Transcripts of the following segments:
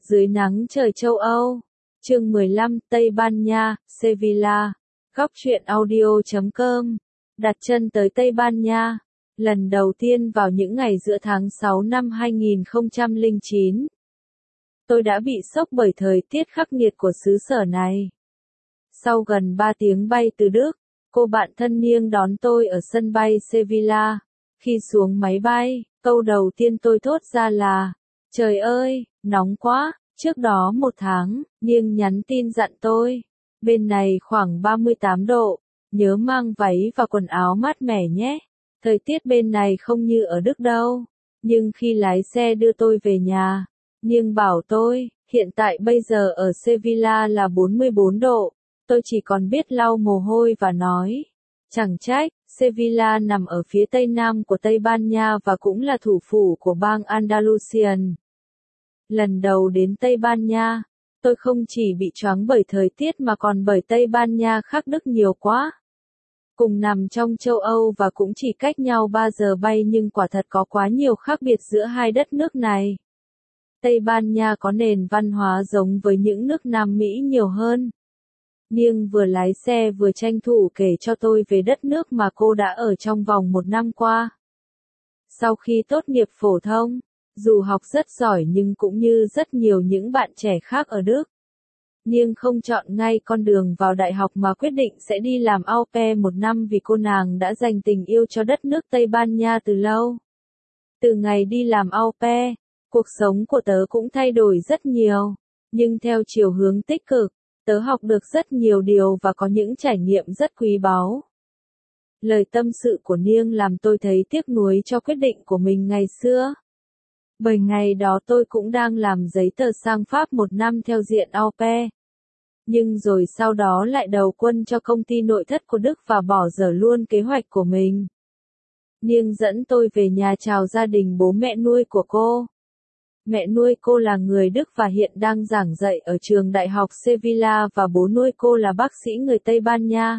Dưới nắng trời châu Âu. Chương 15, Tây Ban Nha, Sevilla. Góc truyện audio.com. Đặt chân tới Tây Ban Nha. Lần đầu tiên vào những ngày giữa tháng 6 năm 2009. Tôi đã bị sốc bởi thời tiết khắc nghiệt của xứ sở này. Sau gần 3 tiếng bay từ Đức, cô bạn thân Niêng đón tôi ở sân bay Sevilla. Khi xuống máy bay, câu đầu tiên tôi thốt ra là, trời ơi, nóng quá. Trước đó 1 tháng, Niêng nhắn tin dặn tôi, bên này khoảng 38 độ, nhớ mang váy và quần áo mát mẻ nhé. Thời tiết bên này không như ở Đức đâu. Nhưng khi lái xe đưa tôi về nhà, Niêng bảo tôi, hiện tại bây giờ ở Sevilla là 44 độ. Tôi chỉ còn biết lau mồ hôi và nói, chẳng trách, Sevilla nằm ở phía tây nam của Tây Ban Nha và cũng là thủ phủ của bang Andalusian. Lần đầu đến Tây Ban Nha, tôi không chỉ bị choáng bởi thời tiết mà còn bởi Tây Ban Nha khác Đức nhiều quá. Cùng nằm trong châu Âu và cũng chỉ cách nhau 3 giờ bay nhưng quả thật có quá nhiều khác biệt giữa hai đất nước này. Tây Ban Nha có nền văn hóa giống với những nước Nam Mỹ nhiều hơn. Niêng vừa lái xe vừa tranh thủ kể cho tôi về đất nước mà cô đã ở trong vòng 1 năm qua. Sau khi tốt nghiệp phổ thông, dù học rất giỏi nhưng cũng như rất nhiều những bạn trẻ khác ở Đức, Niêng không chọn ngay con đường vào đại học mà quyết định sẽ đi làm au pair 1 năm vì cô nàng đã dành tình yêu cho đất nước Tây Ban Nha từ lâu. Từ ngày đi làm au pair, cuộc sống của tớ cũng thay đổi rất nhiều, nhưng theo chiều hướng tích cực, tớ học được rất nhiều điều và có những trải nghiệm rất quý báu. Lời tâm sự của Niêng làm tôi thấy tiếc nuối cho quyết định của mình ngày xưa. Bởi ngày đó tôi cũng đang làm giấy tờ sang Pháp 1 năm theo diện au pair. Nhưng rồi sau đó lại đầu quân cho công ty nội thất của Đức và bỏ dở luôn kế hoạch của mình. Niêng dẫn tôi về nhà chào gia đình bố mẹ nuôi của cô. Mẹ nuôi cô là người Đức và hiện đang giảng dạy ở trường đại học Sevilla và bố nuôi cô là bác sĩ người Tây Ban Nha.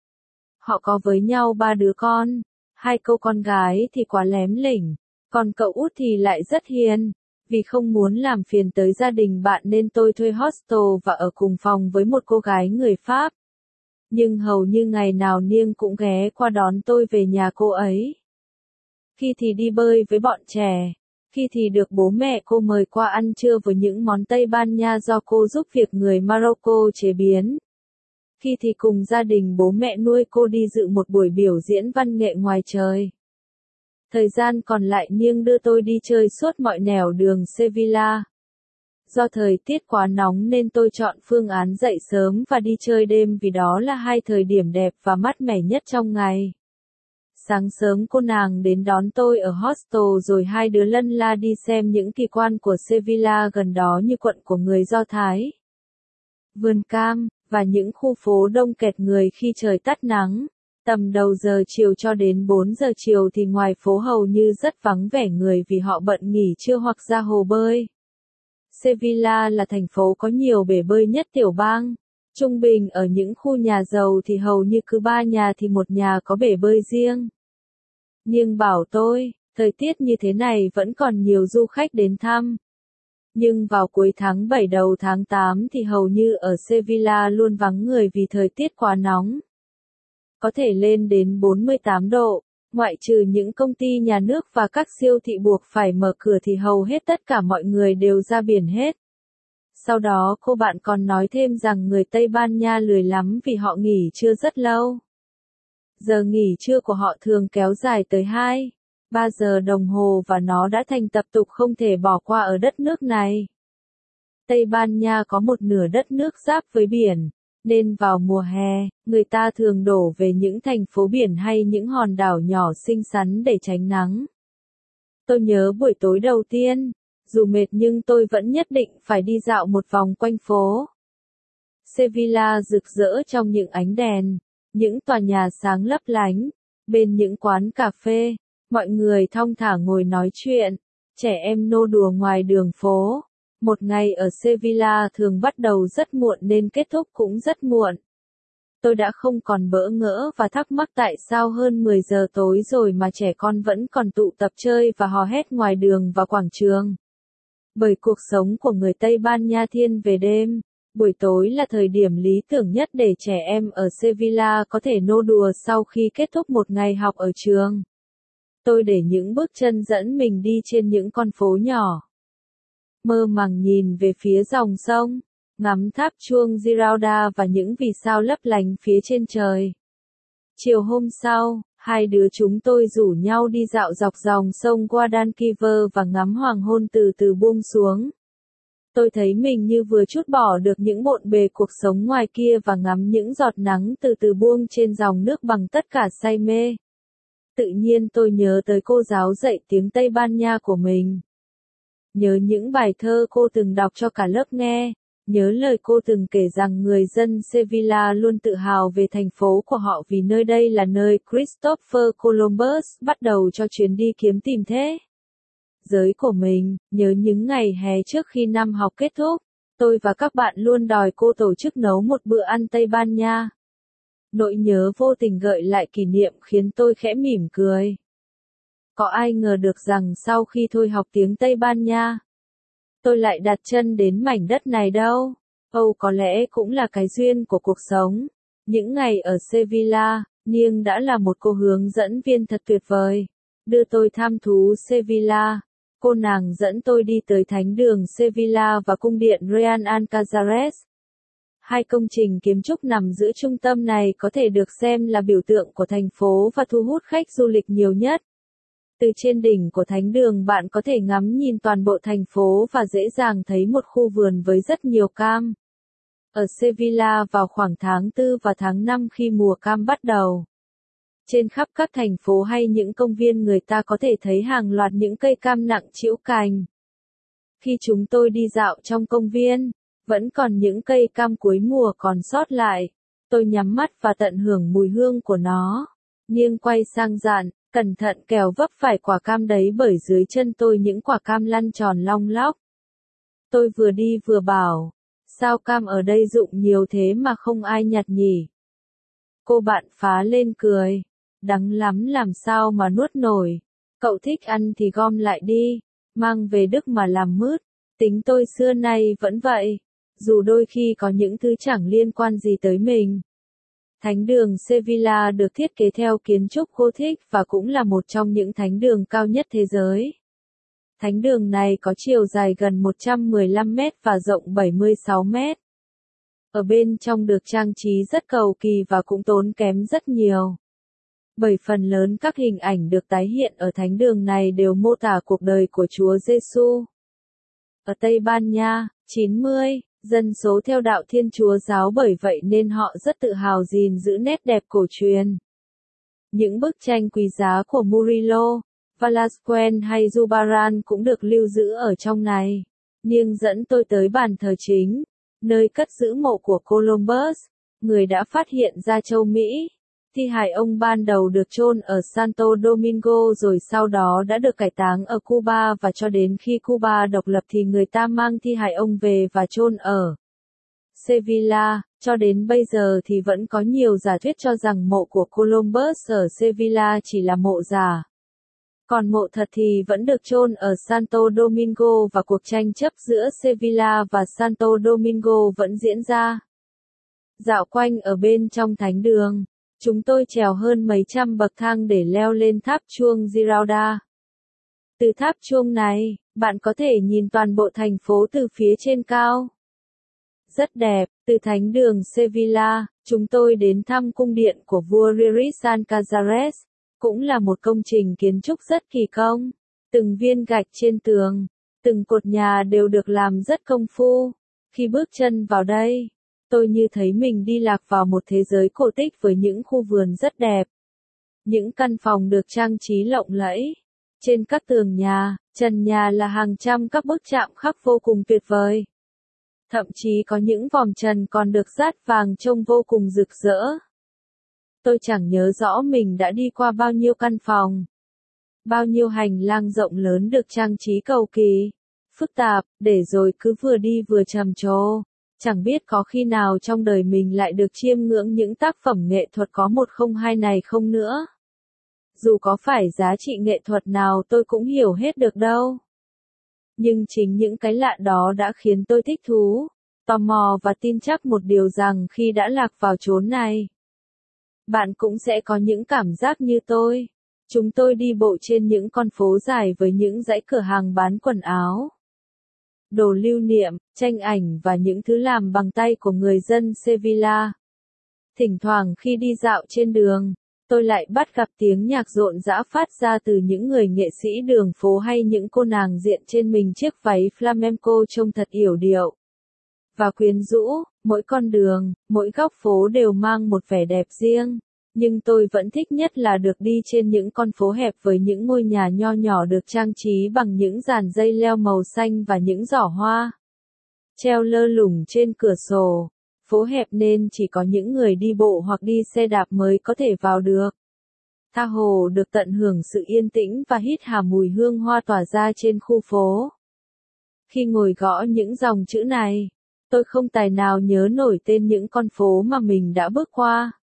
Họ có với nhau 3 đứa con, 2 cậu con gái thì quá lém lỉnh, còn cậu út thì lại rất hiền. Vì không muốn làm phiền tới gia đình bạn nên tôi thuê hostel và ở cùng phòng với một cô gái người Pháp. Nhưng hầu như ngày nào Niêng cũng ghé qua đón tôi về nhà cô ấy. Khi thì đi bơi với bọn trẻ, khi thì được bố mẹ cô mời qua ăn trưa với những món Tây Ban Nha do cô giúp việc người Morocco chế biến. Khi thì cùng gia đình bố mẹ nuôi cô đi dự một buổi biểu diễn văn nghệ ngoài trời. Thời gian còn lại Niêng đưa tôi đi chơi suốt mọi nẻo đường Sevilla. Do thời tiết quá nóng nên tôi chọn phương án dậy sớm và đi chơi đêm vì đó là hai thời điểm đẹp và mát mẻ nhất trong ngày. Sáng sớm cô nàng đến đón tôi ở hostel rồi hai đứa lân la đi xem những kỳ quan của Sevilla gần đó như quận của người Do Thái, vườn cam, và những khu phố đông kẹt người khi trời tắt nắng. Tầm đầu giờ chiều cho đến 4 giờ chiều thì ngoài phố hầu như rất vắng vẻ người vì họ bận nghỉ trưa hoặc ra hồ bơi. Sevilla là thành phố có nhiều bể bơi nhất tiểu bang. Trung bình ở những khu nhà giàu thì hầu như cứ 3 nhà thì 1 nhà có bể bơi riêng. Niêng bảo tôi, thời tiết như thế này vẫn còn nhiều du khách đến thăm. Nhưng vào cuối tháng 7 đầu tháng 8 thì hầu như ở Sevilla luôn vắng người vì thời tiết quá nóng. Có thể lên đến 48 độ, ngoại trừ những công ty nhà nước và các siêu thị buộc phải mở cửa thì hầu hết tất cả mọi người đều ra biển hết. Sau đó cô bạn còn nói thêm rằng người Tây Ban Nha lười lắm vì họ nghỉ trưa rất lâu. Giờ nghỉ trưa của họ thường kéo dài tới 2-3 giờ đồng hồ và nó đã thành tập tục không thể bỏ qua ở đất nước này. Tây Ban Nha có một nửa đất nước giáp với biển, nên vào mùa hè, người ta thường đổ về những thành phố biển hay những hòn đảo nhỏ xinh xắn để tránh nắng. Tôi nhớ buổi tối đầu tiên, dù mệt nhưng tôi vẫn nhất định phải đi dạo một vòng quanh phố. Sevilla rực rỡ trong những ánh đèn, những tòa nhà sáng lấp lánh, bên những quán cà phê, mọi người thong thả ngồi nói chuyện, trẻ em nô đùa ngoài đường phố. Một ngày ở Sevilla thường bắt đầu rất muộn nên kết thúc cũng rất muộn. Tôi đã không còn bỡ ngỡ và thắc mắc tại sao hơn 10 giờ tối rồi mà trẻ con vẫn còn tụ tập chơi và hò hét ngoài đường và quảng trường. Bởi cuộc sống của người Tây Ban Nha thiên về đêm, buổi tối là thời điểm lý tưởng nhất để trẻ em ở Sevilla có thể nô đùa sau khi kết thúc một ngày học ở trường. Tôi để những bước chân dẫn mình đi trên những con phố nhỏ. Mơ màng nhìn về phía dòng sông, ngắm tháp chuông Giralda và những vì sao lấp lánh phía trên trời. Chiều hôm sau, hai đứa chúng tôi rủ nhau đi dạo dọc dòng sông Guadalquivir và ngắm hoàng hôn từ từ buông xuống. Tôi thấy mình như vừa trút bỏ được những bộn bề cuộc sống ngoài kia và ngắm những giọt nắng từ từ buông trên dòng nước bằng tất cả say mê. Tự nhiên tôi nhớ tới cô giáo dạy tiếng Tây Ban Nha của mình. Nhớ những bài thơ cô từng đọc cho cả lớp nghe. Nhớ lời cô từng kể rằng người dân Sevilla luôn tự hào về thành phố của họ vì nơi đây là nơi Christopher Columbus bắt đầu cho chuyến đi kiếm tìm thế giới của mình. Nhớ những ngày hè trước khi năm học kết thúc, tôi và các bạn luôn đòi cô tổ chức nấu một bữa ăn Tây Ban Nha. Nỗi nhớ vô tình gợi lại kỷ niệm khiến tôi khẽ mỉm cười. Có ai ngờ được rằng sau khi thôi học tiếng Tây Ban Nha, tôi lại đặt chân đến mảnh đất này đâu. Có lẽ cũng là cái duyên của cuộc sống. Những ngày ở Sevilla, Niêng đã là một cô hướng dẫn viên thật tuyệt vời. Đưa tôi thăm thú Sevilla. Cô nàng dẫn tôi đi tới thánh đường Sevilla và cung điện Real Alcázares. Hai công trình kiến trúc nằm giữa trung tâm này có thể được xem là biểu tượng của thành phố và thu hút khách du lịch nhiều nhất. Từ trên đỉnh của thánh đường bạn có thể ngắm nhìn toàn bộ thành phố và dễ dàng thấy một khu vườn với rất nhiều cam. Ở Sevilla vào khoảng tháng 4 và tháng 5 khi mùa cam bắt đầu. Trên khắp các thành phố hay những công viên người ta có thể thấy hàng loạt những cây cam nặng trĩu cành. Khi chúng tôi đi dạo trong công viên, vẫn còn những cây cam cuối mùa còn sót lại. Tôi nhắm mắt và tận hưởng mùi hương của nó. Nghiêng quay sang dặn, cẩn thận kẻo vấp phải quả cam đấy bởi dưới chân tôi những quả cam lăn tròn long lóc. Tôi vừa đi vừa bảo, sao cam ở đây rụng nhiều thế mà không ai nhặt nhỉ? Cô bạn phá lên cười, đắng lắm làm sao mà nuốt nổi. Cậu thích ăn thì gom lại đi, mang về Đức mà làm mứt. Tính tôi xưa nay vẫn vậy, dù đôi khi có những thứ chẳng liên quan gì tới mình. Thánh đường Sevilla được thiết kế theo kiến trúc Gothic và cũng là một trong những thánh đường cao nhất thế giới. Thánh đường này có chiều dài gần 115 mét và rộng 76 mét. Ở bên trong được trang trí rất cầu kỳ và cũng tốn kém rất nhiều. Bởi phần lớn các hình ảnh được tái hiện ở thánh đường này đều mô tả cuộc đời của Chúa Giêsu. Ở Tây Ban Nha, 90 dân số theo đạo Thiên Chúa giáo bởi vậy nên họ rất tự hào gìn giữ nét đẹp cổ truyền. Những bức tranh quý giá của Murillo, Velasquez hay Zurbarán cũng được lưu giữ ở trong này. Niêng dẫn tôi tới bàn thờ chính, nơi cất giữ mộ của Columbus, người đã phát hiện ra châu Mỹ. Thi hài ông ban đầu được chôn ở Santo Domingo rồi sau đó đã được cải táng ở Cuba và cho đến khi Cuba độc lập thì người ta mang thi hài ông về và chôn ở Sevilla. Cho đến bây giờ thì vẫn có nhiều giả thuyết cho rằng mộ của Columbus ở Sevilla chỉ là mộ giả. Còn mộ thật thì vẫn được chôn ở Santo Domingo và cuộc tranh chấp giữa Sevilla và Santo Domingo vẫn diễn ra. Dạo quanh ở bên trong thánh đường, chúng tôi trèo hơn mấy trăm bậc thang để leo lên tháp chuông Giralda. Từ tháp chuông này, bạn có thể nhìn toàn bộ thành phố từ phía trên cao. Rất đẹp, từ thánh đường Sevilla, chúng tôi đến thăm cung điện của vua Riris Alcázares, cũng là một công trình kiến trúc rất kỳ công. Từng viên gạch trên tường, từng cột nhà đều được làm rất công phu. Khi bước chân vào đây, tôi như thấy mình đi lạc vào một thế giới cổ tích với những khu vườn rất đẹp. Những căn phòng được trang trí lộng lẫy. Trên các tường nhà, trần nhà là hàng trăm các bức chạm khắc vô cùng tuyệt vời. Thậm chí có những vòm trần còn được dát vàng trông vô cùng rực rỡ. Tôi chẳng nhớ rõ mình đã đi qua bao nhiêu căn phòng. Bao nhiêu hành lang rộng lớn được trang trí cầu kỳ, phức tạp, để rồi cứ vừa đi vừa trầm trồ. Chẳng biết có khi nào trong đời mình lại được chiêm ngưỡng những tác phẩm nghệ thuật có 102 này không nữa. Dù có phải giá trị nghệ thuật nào tôi cũng hiểu hết được đâu. Nhưng chính những cái lạ đó đã khiến tôi thích thú, tò mò và tin chắc một điều rằng khi đã lạc vào chốn này, bạn cũng sẽ có những cảm giác như tôi. Chúng tôi đi bộ trên những con phố dài với những dãy cửa hàng bán quần áo, đồ lưu niệm, tranh ảnh và những thứ làm bằng tay của người dân Sevilla. Thỉnh thoảng khi đi dạo trên đường, tôi lại bắt gặp tiếng nhạc rộn rã phát ra từ những người nghệ sĩ đường phố hay những cô nàng diện trên mình chiếc váy flamenco trông thật yểu điệu và quyến rũ. Mỗi con đường, mỗi góc phố đều mang một vẻ đẹp riêng, nhưng tôi vẫn thích nhất là được đi trên những con phố hẹp với những ngôi nhà nho nhỏ được trang trí bằng những dàn dây leo màu xanh và những giỏ hoa treo lơ lửng trên cửa sổ. Phố hẹp nên chỉ có những người đi bộ hoặc đi xe đạp mới có thể vào được. Tha hồ được tận hưởng sự yên tĩnh và hít hà mùi hương hoa tỏa ra trên khu phố. Khi ngồi gõ những dòng chữ này, tôi không tài nào nhớ nổi tên những con phố mà mình đã bước qua.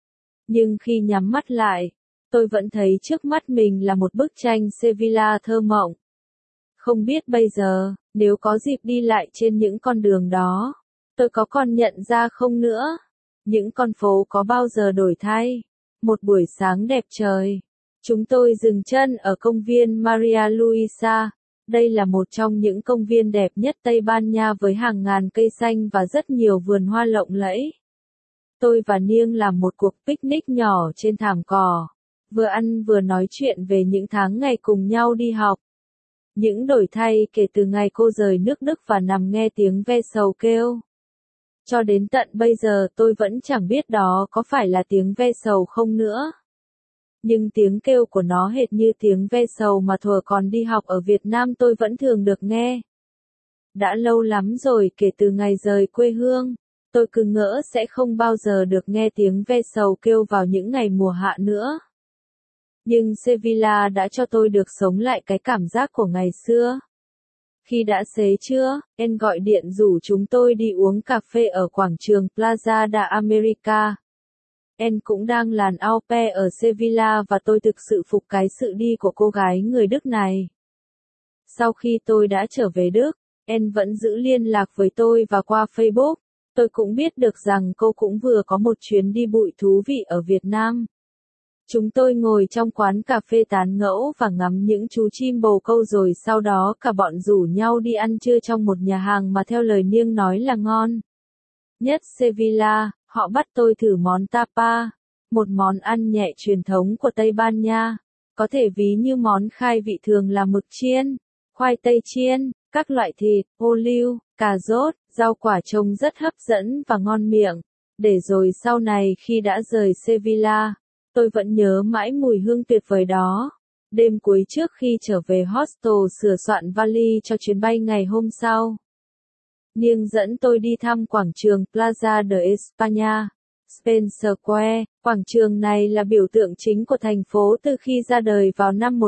Nhưng khi nhắm mắt lại, tôi vẫn thấy trước mắt mình là một bức tranh Sevilla thơ mộng. Không biết bây giờ, nếu có dịp đi lại trên những con đường đó, tôi có còn nhận ra không nữa? Những con phố có bao giờ đổi thay? Một buổi sáng đẹp trời, chúng tôi dừng chân ở công viên Maria Luisa. Đây là một trong những công viên đẹp nhất Tây Ban Nha với hàng ngàn cây xanh và rất nhiều vườn hoa lộng lẫy. Tôi và Niêng làm một cuộc picnic nhỏ trên thảm cỏ, vừa ăn vừa nói chuyện về những tháng ngày cùng nhau đi học. Những đổi thay kể từ ngày cô rời nước Đức và nằm nghe tiếng ve sầu kêu. Cho đến tận bây giờ tôi vẫn chẳng biết đó có phải là tiếng ve sầu không nữa. Nhưng tiếng kêu của nó hệt như tiếng ve sầu mà thuở còn đi học ở Việt Nam tôi vẫn thường được nghe. Đã lâu lắm rồi kể từ ngày rời quê hương, tôi cứ ngỡ sẽ không bao giờ được nghe tiếng ve sầu kêu vào những ngày mùa hạ nữa. Nhưng Sevilla đã cho tôi được sống lại cái cảm giác của ngày xưa. Khi đã xế trưa, En gọi điện rủ chúng tôi đi uống cà phê ở quảng trường Plaza da America. En cũng đang làn au pair ở Sevilla và tôi thực sự phục cái sự đi của cô gái người Đức này. Sau khi tôi đã trở về Đức, En vẫn giữ liên lạc với tôi và qua Facebook. Tôi cũng biết được rằng cô cũng vừa có một chuyến đi bụi thú vị ở Việt Nam. Chúng tôi ngồi trong quán cà phê tán gẫu và ngắm những chú chim bồ câu rồi sau đó cả bọn rủ nhau đi ăn trưa trong một nhà hàng mà theo lời Niêng nói là ngon nhất Sevilla. Họ bắt tôi thử món tapa, một món ăn nhẹ truyền thống của Tây Ban Nha, có thể ví như món khai vị thường là mực chiên, khoai tây chiên, các loại thịt, ô liu, cà rốt, rau quả trông rất hấp dẫn và ngon miệng. Để rồi sau này khi đã rời Sevilla, tôi vẫn nhớ mãi mùi hương tuyệt vời đó. Đêm cuối trước khi trở về hostel sửa soạn vali cho chuyến bay ngày hôm sau, Niêng dẫn tôi đi thăm quảng trường Plaza de España, Spencer Square. Quảng trường này là biểu tượng chính của thành phố từ khi ra đời vào năm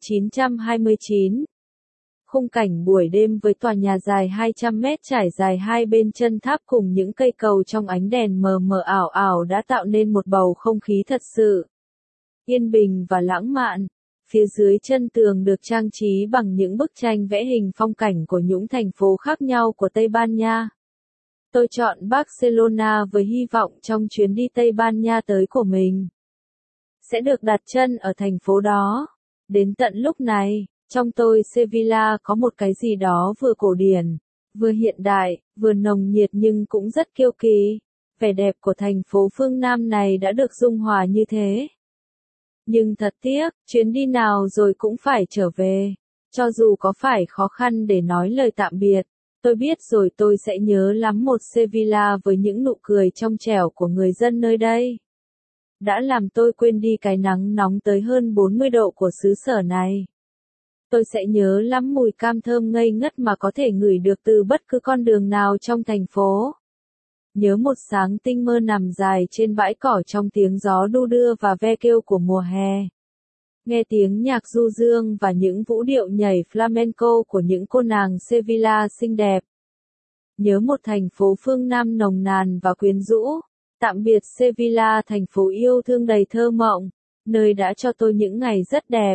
1929. Khung cảnh buổi đêm với tòa nhà dài 200 mét trải dài hai bên chân tháp cùng những cây cầu trong ánh đèn mờ mờ ảo ảo đã tạo nên một bầu không khí thật sự yên bình và lãng mạn. Phía dưới chân tường được trang trí bằng những bức tranh vẽ hình phong cảnh của những thành phố khác nhau của Tây Ban Nha. Tôi chọn Barcelona với hy vọng trong chuyến đi Tây Ban Nha tới của mình sẽ được đặt chân ở thành phố đó. Đến tận lúc này, trong tôi Sevilla có một cái gì đó vừa cổ điển, vừa hiện đại, vừa nồng nhiệt nhưng cũng rất kiêu kỳ. Vẻ đẹp của thành phố phương Nam này đã được dung hòa như thế. Nhưng thật tiếc, chuyến đi nào rồi cũng phải trở về. Cho dù có phải khó khăn để nói lời tạm biệt, tôi biết rồi tôi sẽ nhớ lắm một Sevilla với những nụ cười trong trẻo của người dân nơi đây. Đã làm tôi quên đi cái nắng nóng tới hơn 40 độ của xứ sở này. Tôi sẽ nhớ lắm mùi cam thơm ngây ngất mà có thể ngửi được từ bất cứ con đường nào trong thành phố. Nhớ một sáng tinh mơ nằm dài trên bãi cỏ trong tiếng gió đu đưa và ve kêu của mùa hè. Nghe tiếng nhạc du dương và những vũ điệu nhảy flamenco của những cô nàng Sevilla xinh đẹp. Nhớ một thành phố phương Nam nồng nàn và quyến rũ. Tạm biệt Sevilla, thành phố yêu thương đầy thơ mộng, nơi đã cho tôi những ngày rất đẹp.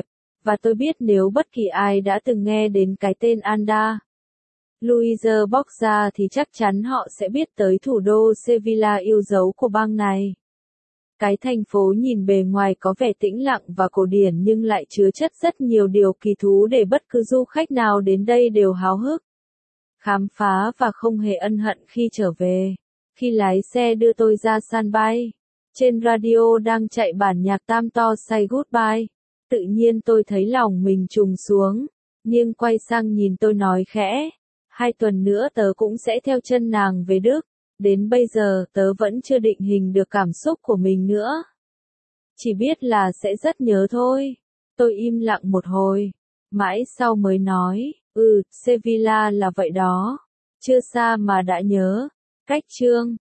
Và tôi biết nếu bất kỳ ai đã từng nghe đến cái tên Anda Luis Borja thì chắc chắn họ sẽ biết tới thủ đô Sevilla yêu dấu của bang này. Cái thành phố nhìn bề ngoài có vẻ tĩnh lặng và cổ điển nhưng lại chứa chất rất nhiều điều kỳ thú để bất cứ du khách nào đến đây đều háo hức khám phá và không hề ân hận khi trở về. Khi lái xe đưa tôi ra sân bay, trên radio đang chạy bản nhạc Tam To Say Goodbye. Tự nhiên tôi thấy lòng mình trùng xuống, nhưng quay sang nhìn tôi nói khẽ, 2 tuần nữa tớ cũng sẽ theo chân nàng về Đức. Đến bây giờ tớ vẫn chưa định hình được cảm xúc của mình nữa. Chỉ biết là sẽ rất nhớ thôi. Tôi im lặng một hồi, mãi sau mới nói, Sevilla là vậy đó. Chưa xa mà đã nhớ. Cách chương